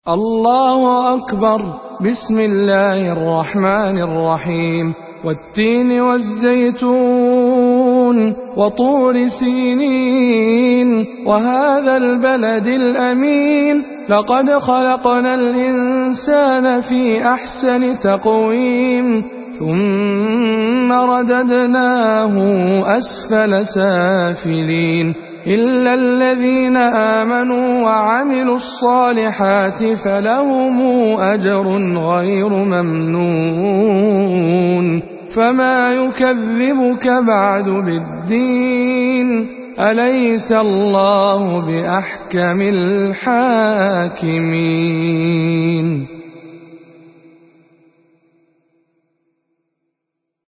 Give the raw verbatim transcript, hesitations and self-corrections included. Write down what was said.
الله أكبر. بسم الله الرحمن الرحيم. والتين والزيتون وطور سينين وهذا البلد الأمين لقد خلقنا الإنسان في أحسن تقويم ثم رددناه أسفل سافلين إلا الذين آمنوا وعملوا الصالحات فلهم أجر غير ممنون. فما يكذبك بعد بالدين أليس الله بأحكم الحاكمين.